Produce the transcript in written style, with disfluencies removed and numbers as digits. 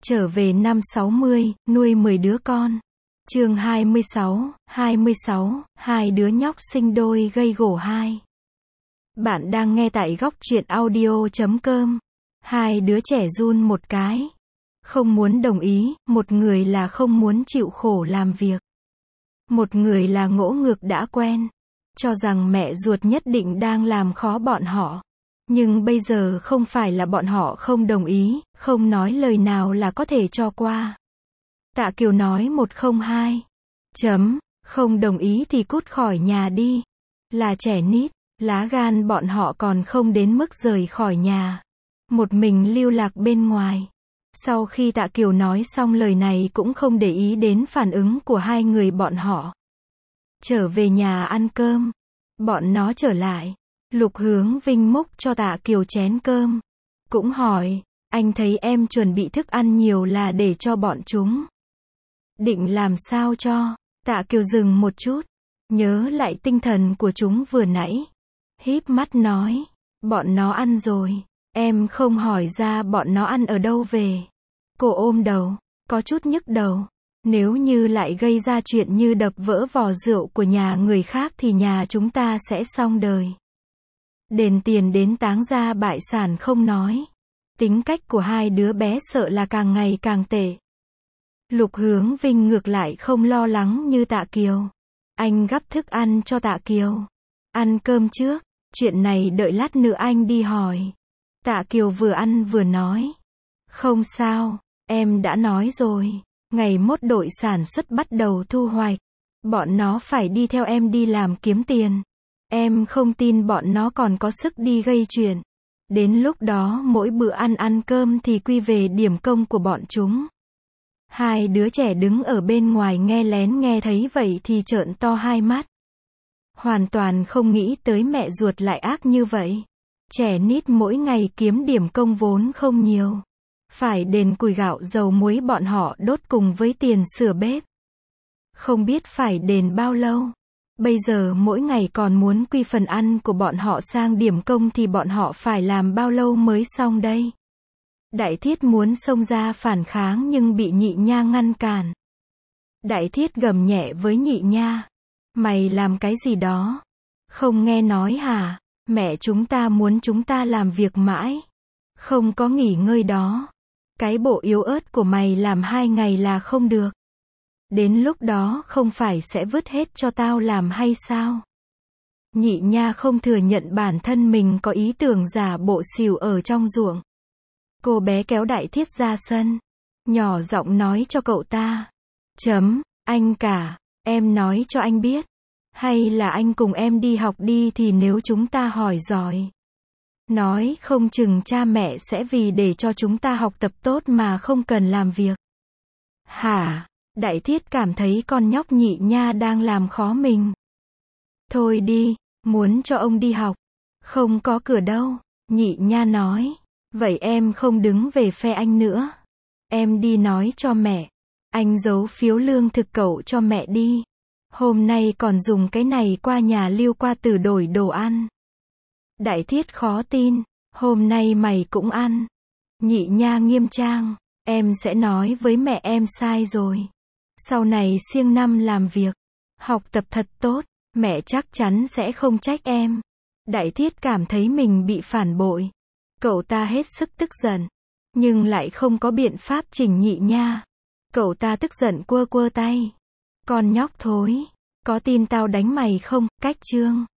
Trở về năm 60, nuôi 10 đứa con. Chương 26, hai đứa nhóc sinh đôi gây gổ 2. Bạn đang nghe tại góc truyện audio.com. Hai đứa trẻ run một cái. Không muốn đồng ý, một người là không muốn chịu khổ làm việc. Một người là ngỗ ngược đã quen. Cho rằng mẹ ruột nhất định đang làm khó bọn họ. Nhưng bây giờ không phải là bọn họ không đồng ý, không nói lời nào là có thể cho qua. Tạ Kiều nói 102. Không đồng ý thì cút khỏi nhà đi. Là trẻ nít, lá gan bọn họ còn không đến mức rời khỏi nhà. Một mình lưu lạc bên ngoài. Sau khi Tạ Kiều nói xong lời này cũng không để ý đến phản ứng của hai người bọn họ. Trở về nhà ăn cơm. Bọn nó trở lại. Lục Hướng Vinh múc cho Tạ Kiều chén cơm. Cũng hỏi, anh thấy em chuẩn bị thức ăn nhiều là để cho bọn chúng. Định làm sao cho? Tạ Kiều dừng một chút. Nhớ lại tinh thần của chúng vừa nãy. Híp mắt nói, bọn nó ăn rồi. Em không hỏi ra bọn nó ăn ở đâu về. Cô ôm đầu, có chút nhức đầu. Nếu như lại gây ra chuyện như đập vỡ vò rượu của nhà người khác thì nhà chúng ta sẽ xong đời. Đền tiền đến táng gia bại sản không nói. Tính cách của hai đứa bé sợ là càng ngày càng tệ. Lục Hướng Vinh ngược lại không lo lắng như Tạ Kiều. Anh gắp thức ăn cho Tạ Kiều. Ăn cơm trước, chuyện này đợi lát nữa anh đi hỏi. Tạ Kiều vừa ăn vừa nói. Không sao, em đã nói rồi. Ngày mốt đội sản xuất bắt đầu thu hoạch. Bọn nó phải đi theo em đi làm kiếm tiền. Em không tin bọn nó còn có sức đi gây chuyện. Đến lúc đó mỗi bữa ăn cơm thì quy về điểm công của bọn chúng. Hai đứa trẻ đứng ở bên ngoài nghe lén nghe thấy vậy thì trợn to hai mắt. Hoàn toàn không nghĩ tới mẹ ruột lại ác như vậy. Trẻ nít mỗi ngày kiếm điểm công vốn không nhiều. Phải đền củi gạo dầu muối bọn họ đốt cùng với tiền sửa bếp. Không biết phải đền bao lâu. Bây giờ mỗi ngày còn muốn quy phần ăn của bọn họ sang điểm công thì bọn họ phải làm bao lâu mới xong đây? Đại Thiết muốn xông ra phản kháng nhưng bị Nhị Nha ngăn cản. Đại Thiết gầm nhẹ với Nhị Nha. Mày làm cái gì đó? Không nghe nói hả? Mẹ chúng ta muốn chúng ta làm việc mãi. Không có nghỉ ngơi đó. Cái bộ yếu ớt của mày làm 2 ngày là không được. Đến lúc đó không phải sẽ vứt hết cho tao làm hay sao? Nhị Nha không thừa nhận bản thân mình có ý tưởng giả bộ xỉu ở trong ruộng. Cô bé kéo Đại Thiết ra sân. Nhỏ giọng nói cho cậu ta. Anh cả, em nói cho anh biết. Hay là anh cùng em đi học đi thì nếu chúng ta hỏi giỏi. Nói không chừng cha mẹ sẽ vì để cho chúng ta học tập tốt mà không cần làm việc. Hả? Đại Thiết cảm thấy con nhóc Nhị Nha đang làm khó mình. Thôi đi, muốn cho ông đi học. Không có cửa đâu. Nhị Nha nói. Vậy em không đứng về phe anh nữa. Em đi nói cho mẹ. Anh giấu phiếu lương thực cậu cho mẹ đi. Hôm nay còn dùng cái này qua nhà Lưu Qua Tử đổi đồ ăn. Đại Thiết khó tin. Hôm nay mày cũng ăn. Nhị Nha nghiêm trang. Em sẽ nói với mẹ em sai rồi. Sau này siêng năm làm việc. Học tập thật tốt. Mẹ chắc chắn sẽ không trách em. Đại Thiết cảm thấy mình bị phản bội. Cậu ta hết sức tức giận. Nhưng lại không có biện pháp chỉnh Nhị Nha. Cậu ta tức giận quơ tay. Con nhóc thối. Có tin tao đánh mày không? Cách chương